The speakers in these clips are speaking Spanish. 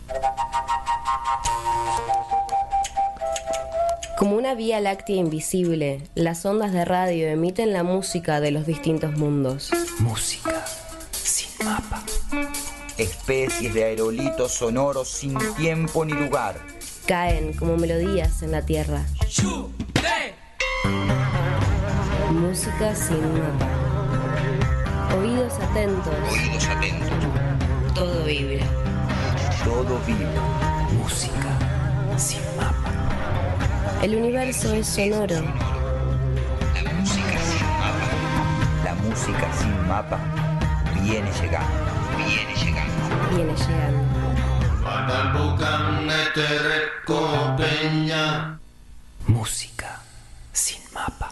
Como una vía láctea invisible, las ondas de radio emiten la música de los distintos mundos. Música sin mapa. Especies de aerolitos sonoros sin tiempo ni lugar. Caen como melodías en la tierra. Música sin mapa. Oídos atentos. Oídos atentos. Todo vibra. Todo vibra. Música sin mapa. El universo es sonoro. La música sin mapa. La música sin mapa viene llegando. Viene llegando. Viene llegando. Música sin mapa.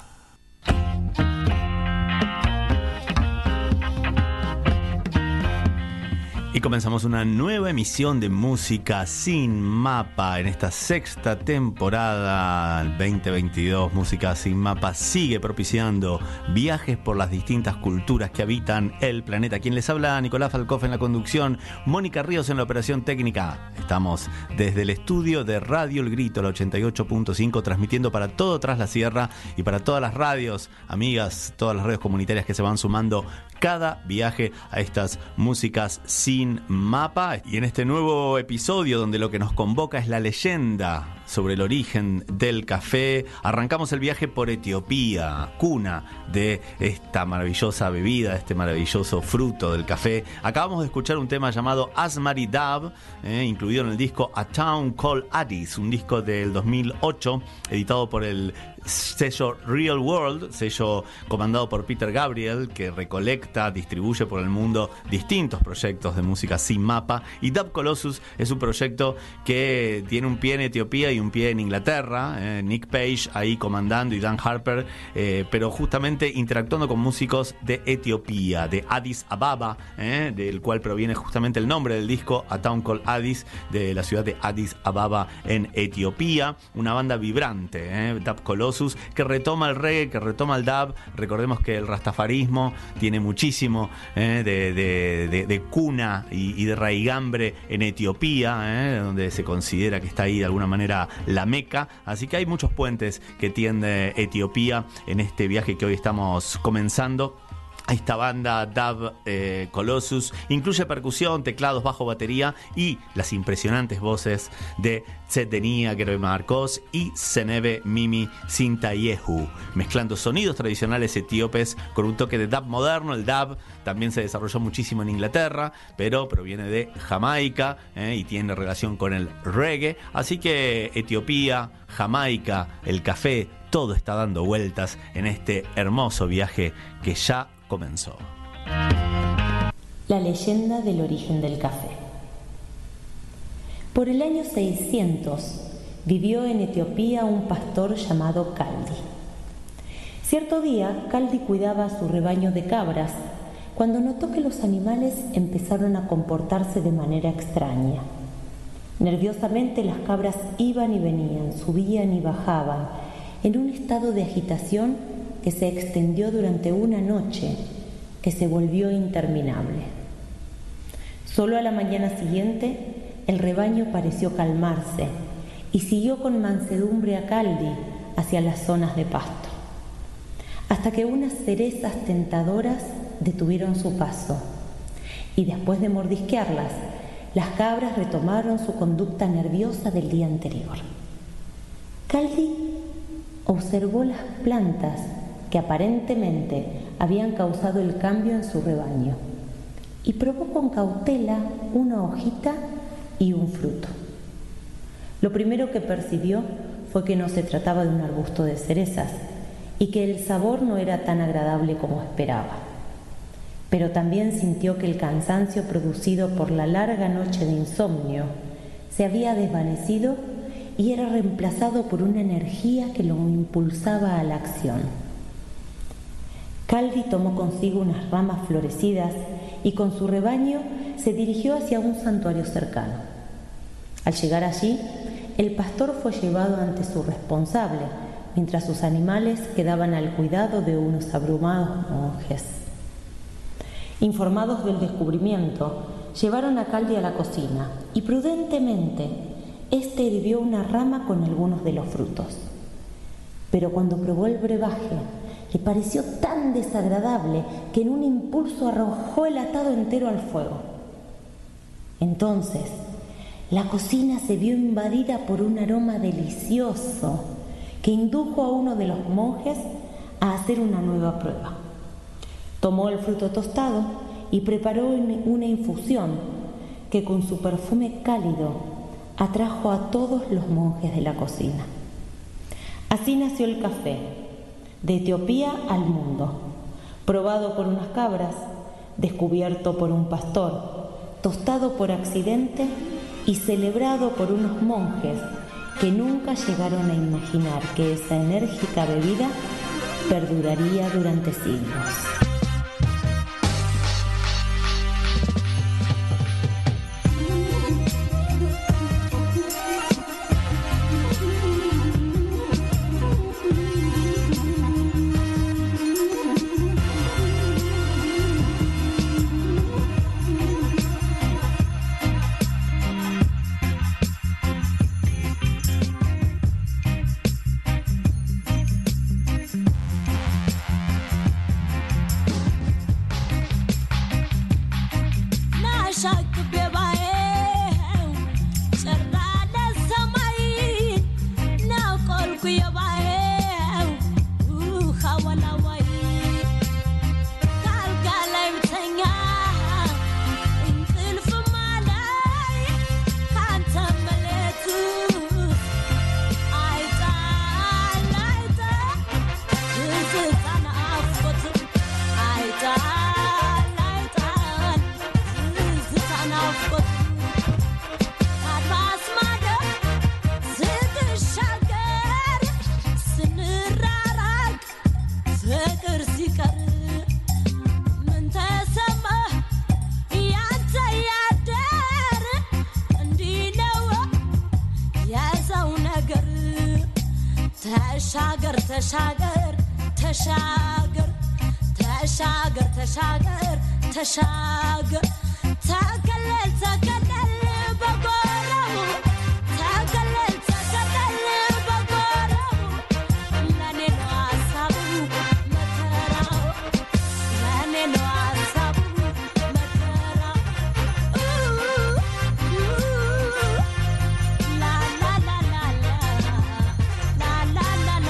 Y comenzamos una nueva emisión de Música sin Mapa en esta sexta temporada 2022. Música sin Mapa sigue propiciando viajes por las distintas culturas que habitan el planeta. Quien les habla, Nicolás Falcoff en la conducción, Mónica Ríos en la operación técnica. Estamos desde el estudio de Radio El Grito, la 88.5, transmitiendo para todo Tras la Sierra y para todas las radios, amigas, todas las radios comunitarias que se van sumando cada viaje a estas músicas sin mapa. Y en este nuevo episodio, donde lo que nos convoca es la leyenda sobre el origen del café, arrancamos el viaje por Etiopía, cuna de esta maravillosa bebida, este maravilloso fruto del café. Acabamos de escuchar un tema llamado Asmari Dab, incluido en el disco A Town Called Addis, un disco del 2008, editado por el sello Real World, sello comandado por Peter Gabriel, que recolecta, distribuye por el mundo distintos proyectos de música sin mapa. Y Dub Colossus es un proyecto que tiene un pie en Etiopía y un pie en Inglaterra, Nick Page ahí comandando y Dan Harper, pero justamente interactuando con músicos de Etiopía, de Addis Ababa, del cual proviene justamente el nombre del disco, A Town Called Addis, de la ciudad de Addis Ababa en Etiopía. Una banda vibrante, Dub Colossus, que retoma el reggae, que retoma el dub. Recordemos que el rastafarismo tiene muchísimo de cuna y de raigambre en Etiopía, donde se considera que está ahí de alguna manera la Meca. Así que hay muchos puentes que tiende Etiopía en este viaje que hoy estamos comenzando. Esta banda Dub Colossus incluye percusión, teclados, bajo, batería y las impresionantes voces de Tzedenia Geremarcos y Senebe Mimi Sintayehu, mezclando sonidos tradicionales etíopes con un toque de dub moderno. El dub también se desarrolló muchísimo en Inglaterra, pero proviene de Jamaica y tiene relación con el reggae. Así que Etiopía, Jamaica, el café, todo está dando vueltas en este hermoso viaje que ya comenzó. La leyenda del origen del café. Por el año 600 vivió en Etiopía un pastor llamado Kaldi. Cierto día, Kaldi cuidaba a su rebaño de cabras cuando notó que los animales empezaron a comportarse de manera extraña. Nerviosamente las cabras iban y venían, subían y bajaban, en un estado de agitación que se extendió durante una noche que se volvió interminable. Solo a la mañana siguiente el rebaño pareció calmarse y siguió con mansedumbre a Kaldi hacia las zonas de pasto, hasta que unas cerezas tentadoras detuvieron su paso y después de mordisquearlas, las cabras retomaron su conducta nerviosa del día anterior. Kaldi observó las plantas que aparentemente habían causado el cambio en su rebaño y probó con cautela una hojita y un fruto. Lo primero que percibió fue que no se trataba de un arbusto de cerezas y que el sabor no era tan agradable como esperaba. Pero también sintió que el cansancio producido por la larga noche de insomnio se había desvanecido y era reemplazado por una energía que lo impulsaba a la acción. Kaldi tomó consigo unas ramas florecidas y con su rebaño se dirigió hacia un santuario cercano. Al llegar allí, el pastor fue llevado ante su responsable, mientras sus animales quedaban al cuidado de unos abrumados monjes. Informados del descubrimiento, llevaron a Caldi a la cocina y prudentemente éste hirvió una rama con algunos de los frutos. Pero cuando probó el brebaje, le pareció tan desagradable que en un impulso arrojó el atado entero al fuego. Entonces, la cocina se vio invadida por un aroma delicioso que indujo a uno de los monjes a hacer una nueva prueba. Tomó el fruto tostado y preparó una infusión que con su perfume cálido atrajo a todos los monjes de la cocina. Así nació el café, de Etiopía al mundo, probado por unas cabras, descubierto por un pastor, tostado por accidente y celebrado por unos monjes que nunca llegaron a imaginar que esa enérgica bebida perduraría durante siglos. ተሻገር ተከለል በጎራው ተከለል በጎራው ለኔ ነው ሀሳቡ መከራው ለኔ ነው ሀሳቡ መከራው ላ ላ ላ ላ ላ ላ ላ ላ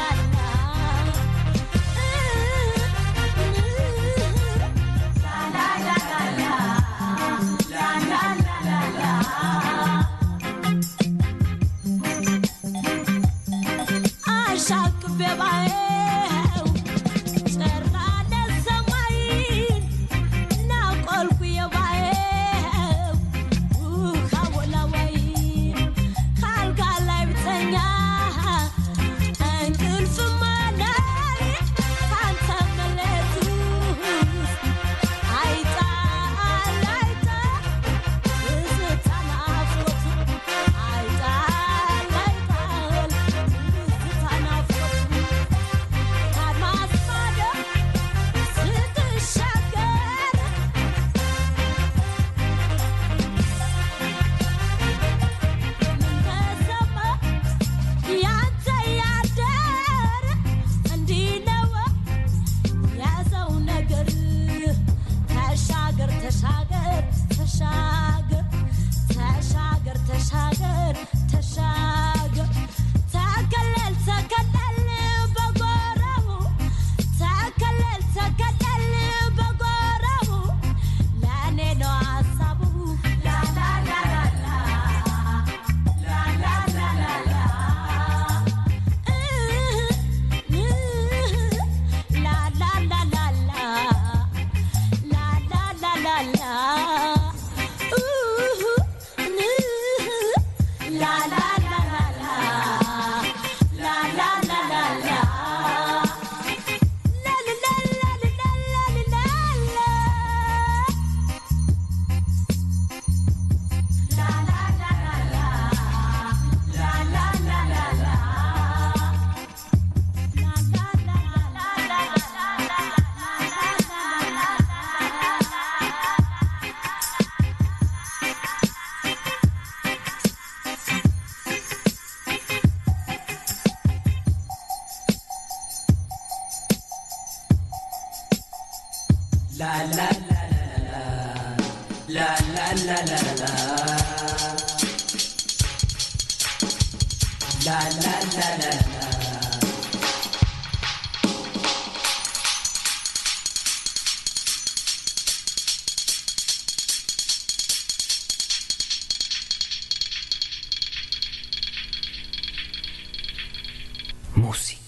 Música.